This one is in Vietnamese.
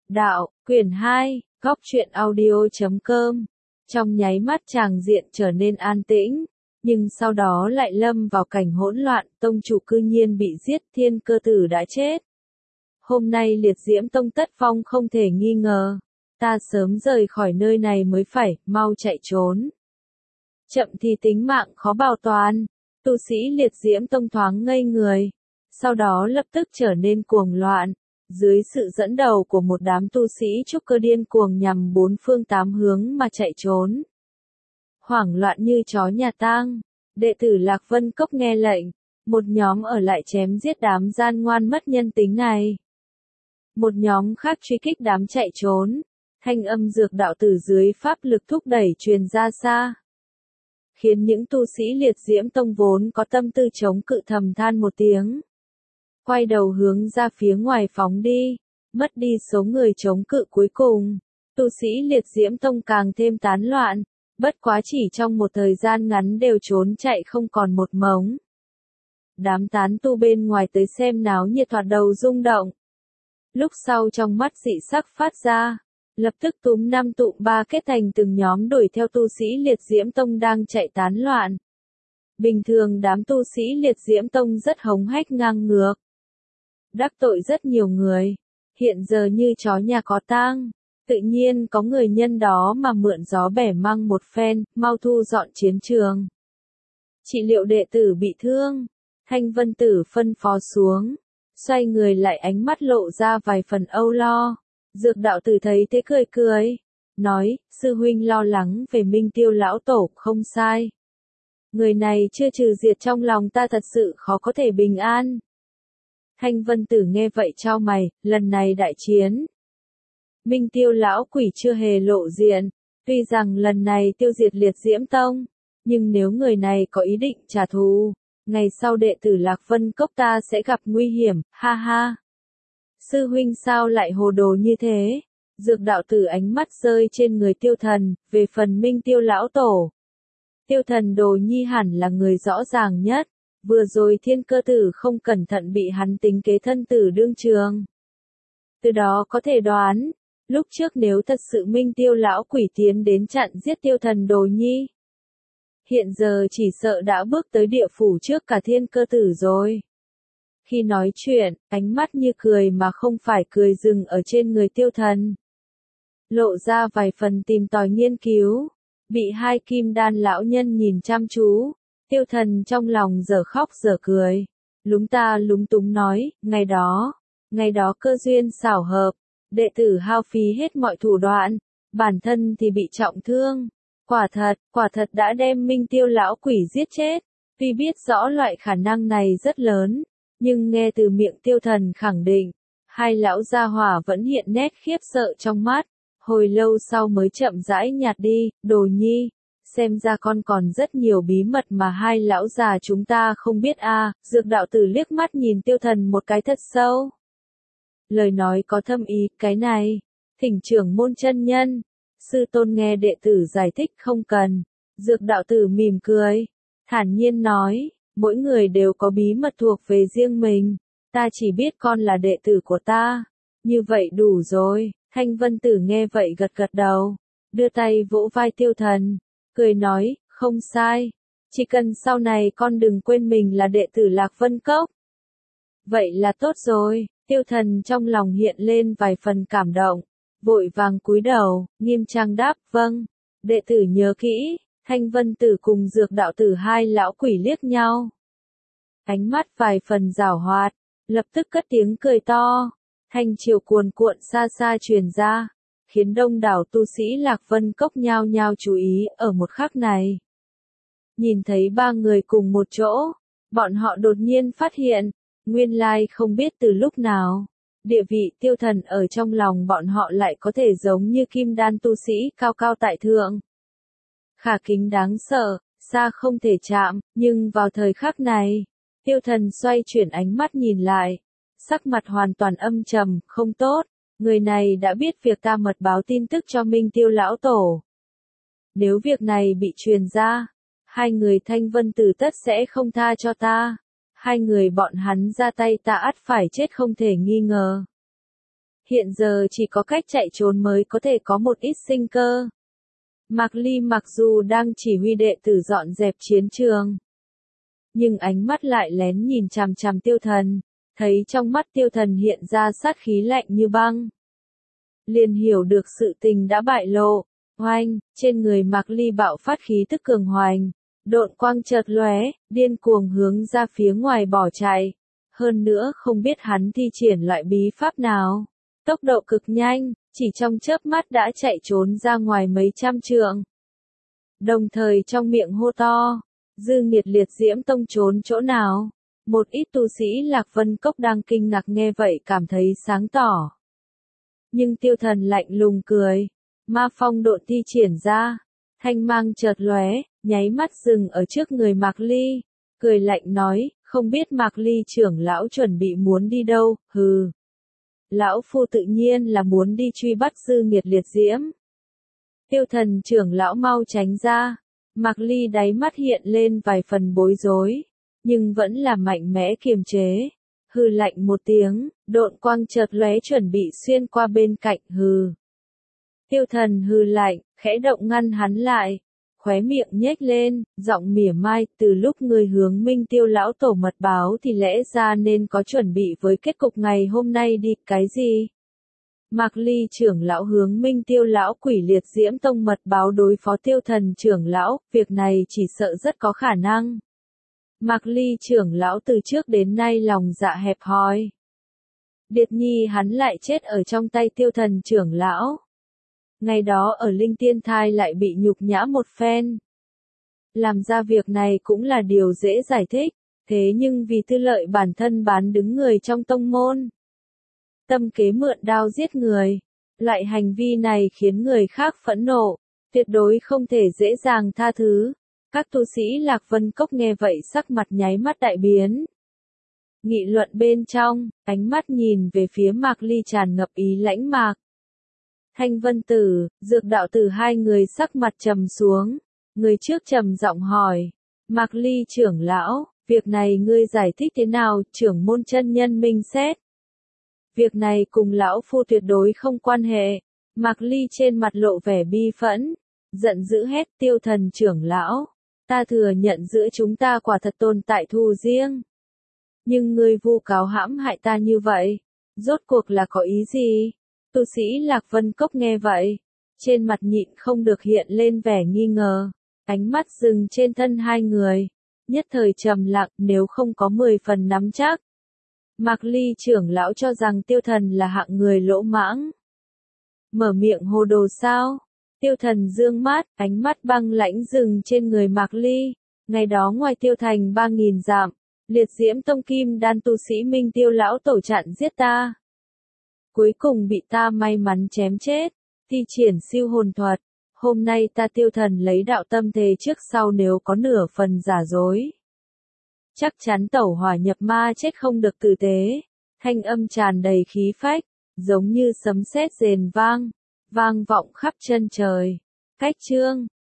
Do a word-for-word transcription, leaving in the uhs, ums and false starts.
Đạo, quyển hai, góc truyện audio.com. Trong nháy mắt tràng diện trở nên an tĩnh, nhưng sau đó lại lâm vào cảnh hỗn loạn, tông chủ cư nhiên bị giết, Thiên Cơ Tử đã chết. Hôm nay liệt diễm tông tất phong không thể nghi ngờ, ta sớm rời khỏi nơi này mới phải, mau chạy trốn. Chậm thì tính mạng khó bảo toàn, tu sĩ liệt diễm tông thoáng ngây người, sau đó lập tức trở nên cuồng loạn. Dưới sự dẫn đầu của một đám tu sĩ trúc cơ điên cuồng nhằm bốn phương tám hướng mà chạy trốn. Hoảng loạn như chó nhà tang, đệ tử Lạc Vân Cốc nghe lệnh, một nhóm ở lại chém giết đám gian ngoan mất nhân tính này. Một nhóm khác truy kích đám chạy trốn, thanh âm dược đạo từ dưới pháp lực thúc đẩy truyền ra xa. Khiến những tu sĩ liệt diễm tông vốn có tâm tư chống cự thầm than một tiếng. Quay đầu hướng ra phía ngoài phóng đi, mất đi số người chống cự cuối cùng. Tu sĩ liệt diễm tông càng thêm tán loạn, bất quá chỉ trong một thời gian ngắn đều trốn chạy không còn một mống. Đám tán tu bên ngoài tới xem náo nhiệt thoạt đầu rung động. Lúc sau trong mắt dị sắc phát ra, lập tức túm năm tụm ba kết thành từng nhóm đuổi theo tu sĩ liệt diễm tông đang chạy tán loạn. Bình thường đám tu sĩ liệt diễm tông rất hống hách ngang ngược. Đắc tội rất nhiều người, hiện giờ như chó nhà có tang, tự nhiên có người nhân đó mà mượn gió bẻ măng một phen, mau thu dọn chiến trường. Trị liệu đệ tử bị thương, Thanh Vân Tử phân phó xuống, xoay người lại ánh mắt lộ ra vài phần âu lo. Dược đạo tử thấy thế cười cười, nói, sư huynh lo lắng về Minh Tiêu lão tổ, không sai. Người này chưa trừ diệt trong lòng ta thật sự khó có thể bình an. Thanh Vân Tử nghe vậy chau mày, lần này đại chiến. Minh Tiêu lão quỷ chưa hề lộ diện, tuy rằng lần này tiêu diệt liệt diễm tông, nhưng nếu người này có ý định trả thù, ngày sau đệ tử Lạc Vân Cốc ta sẽ gặp nguy hiểm, ha ha. Sư huynh sao lại hồ đồ như thế? Dược đạo tử ánh mắt rơi trên người tiêu thần, về phần Minh Tiêu lão tổ. Tiêu thần đồ nhi hẳn là người rõ ràng nhất. Vừa rồi Thiên Cơ Tử không cẩn thận bị hắn tính kế thân tử đương trường. Từ đó có thể đoán, lúc trước nếu thật sự Minh Tiêu lão quỷ tiến đến chặn giết tiêu thần đồ nhi. Hiện giờ chỉ sợ đã bước tới địa phủ trước cả Thiên Cơ Tử rồi. Khi nói chuyện, ánh mắt như cười mà không phải cười dừng ở trên người tiêu thần. Lộ ra vài phần tìm tòi nghiên cứu, bị hai kim đan lão nhân nhìn chăm chú. Tiêu thần trong lòng dở khóc dở cười, lúng ta lúng túng nói, ngày đó, ngày đó cơ duyên xảo hợp, đệ tử hao phí hết mọi thủ đoạn, bản thân thì bị trọng thương, quả thật, quả thật đã đem Minh Tiêu lão quỷ giết chết, tuy biết rõ loại khả năng này rất lớn, nhưng nghe từ miệng tiêu thần khẳng định, hai lão gia hỏa vẫn hiện nét khiếp sợ trong mắt, hồi lâu sau mới chậm rãi nhạt đi, đồ nhi. Xem ra con còn rất nhiều bí mật mà hai lão già chúng ta không biết a. À. Dược đạo tử liếc mắt nhìn tiêu thần một cái thật sâu. Lời nói có thâm ý, cái này, thỉnh trưởng môn chân nhân. Sư tôn nghe đệ tử giải thích không cần. Dược đạo tử mỉm cười, thản nhiên nói, mỗi người đều có bí mật thuộc về riêng mình. Ta chỉ biết con là đệ tử của ta. Như vậy đủ rồi. Thanh Vân Tử nghe vậy gật gật đầu, đưa tay vỗ vai tiêu thần. Cười nói, không sai, chỉ cần sau này con đừng quên mình là đệ tử Lạc Vân Cốc. Vậy là tốt rồi, tiêu thần trong lòng hiện lên vài phần cảm động, vội vàng cúi đầu, nghiêm trang đáp, vâng, đệ tử nhớ kỹ. Thanh Vân Tử cùng dược đạo tử hai lão quỷ liếc nhau. Ánh mắt vài phần giảo hoạt, lập tức cất tiếng cười to, thanh triều cuồn cuộn xa xa truyền ra. Khiến đông đảo tu sĩ Lạc Vân Cốc nhao nhao chú ý ở một khắc này. Nhìn thấy ba người cùng một chỗ, bọn họ đột nhiên phát hiện, nguyên lai không biết từ lúc nào, địa vị tiêu thần ở trong lòng bọn họ lại có thể giống như kim đan tu sĩ cao cao tại thượng. Khả kính đáng sợ, xa không thể chạm, nhưng vào thời khắc này, tiêu thần xoay chuyển ánh mắt nhìn lại, sắc mặt hoàn toàn âm trầm, không tốt. Người này đã biết việc ta mật báo tin tức cho Minh Tiêu lão tổ. Nếu việc này bị truyền ra, hai người Thanh Vân Tử tất sẽ không tha cho ta. Hai người bọn hắn ra tay ta ắt phải chết không thể nghi ngờ. Hiện giờ chỉ có cách chạy trốn mới có thể có một ít sinh cơ. Mạc Ly mặc dù đang chỉ huy đệ tử dọn dẹp chiến trường, nhưng ánh mắt lại lén nhìn chằm chằm Tiêu Thần, thấy trong mắt Tiêu Thần hiện ra sát khí lạnh như băng. Liền hiểu được sự tình đã bại lộ, oanh, trên người Mạc Ly bạo phát khí tức cường hoành, độn quang chợt lóe, điên cuồng hướng ra phía ngoài bỏ chạy. Hơn nữa không biết hắn thi triển loại bí pháp nào, tốc độ cực nhanh, chỉ trong chớp mắt đã chạy trốn ra ngoài mấy trăm trượng. Đồng thời trong miệng hô to, Dư Nghiệt Liệt Diễm Tông trốn chỗ nào? Một ít tu sĩ Lạc Vân Cốc đang kinh ngạc nghe vậy cảm thấy sáng tỏ. Nhưng Tiêu Thần lạnh lùng cười, ma phong độn thi triển ra, thanh mang chợt lóe, nháy mắt dừng ở trước người Mạc Ly, cười lạnh nói, không biết Mạc Ly trưởng lão chuẩn bị muốn đi đâu, hừ. Lão phu tự nhiên là muốn đi truy bắt Dư Nghiệt Liệt Diễm. Tiêu Thần trưởng lão mau tránh ra, Mạc Ly đáy mắt hiện lên vài phần bối rối, nhưng vẫn là mạnh mẽ kiềm chế. Hừ lạnh một tiếng, độn quang chợt lóe chuẩn bị xuyên qua bên cạnh, hừ. Tiêu Thần hừ lạnh, khẽ động ngăn hắn lại, khóe miệng nhếch lên, giọng mỉa mai, từ lúc người hướng Minh Tiêu lão tổ mật báo thì lẽ ra nên có chuẩn bị với kết cục ngày hôm nay đi, cái gì? Mạc Ly trưởng lão hướng Minh Tiêu lão quỷ Liệt Diễm Tông mật báo đối phó Tiêu Thần trưởng lão, việc này chỉ sợ rất có khả năng. Mạc Ly trưởng lão từ trước đến nay lòng dạ hẹp hòi. Điệt nhi hắn lại chết ở trong tay Tiêu Thần trưởng lão. Ngày đó ở Linh Tiên Thai lại bị nhục nhã một phen. Làm ra việc này cũng là điều dễ giải thích, thế nhưng vì tư lợi bản thân bán đứng người trong tông môn. Tâm kế mượn đao giết người, loại hành vi này khiến người khác phẫn nộ, tuyệt đối không thể dễ dàng tha thứ. Các tu sĩ Lạc Vân Cốc nghe vậy sắc mặt nháy mắt đại biến. Nghị luận bên trong, ánh mắt nhìn về phía Mạc Ly tràn ngập ý lãnh mạc. Thanh Vân Tử, Dược Đạo Tử hai người sắc mặt trầm xuống, người trước trầm giọng hỏi, Mạc Ly trưởng lão, việc này ngươi giải thích thế nào? Trưởng môn chân nhân minh xét. Việc này cùng lão phu tuyệt đối không quan hệ. Mạc Ly trên mặt lộ vẻ bi phẫn, giận dữ hét, Tiêu Thần trưởng lão, ta thừa nhận giữa chúng ta quả thật tồn tại thù riêng. Nhưng ngươi vu cáo hãm hại ta như vậy, rốt cuộc là có ý gì? Tu sĩ Lạc Vân Cốc nghe vậy, trên mặt nhịn không được hiện lên vẻ nghi ngờ, ánh mắt dừng trên thân hai người, nhất thời trầm lặng, nếu không có mười phần nắm chắc. Mạc Ly trưởng lão cho rằng Tiêu Thần là hạng người lỗ mãng. Mở miệng hồ đồ sao? Tiêu Thần dương mắt, ánh mắt băng lãnh dừng trên người Mạc Ly. Ngày đó ngoài Tiêu Thành ba nghìn dặm, Liệt Diễm Tông Kim Đan tu sĩ Minh Tiêu lão tổ chặn giết ta. Cuối cùng bị ta may mắn chém chết, thi triển siêu hồn thuật. Hôm nay ta Tiêu Thần lấy đạo tâm thề trước sau nếu có nửa phần giả dối, chắc chắn tẩu hỏa nhập ma chết không được tử tế. Thanh âm tràn đầy khí phách, giống như sấm sét rền vang, vang vọng khắp chân trời. Cách chương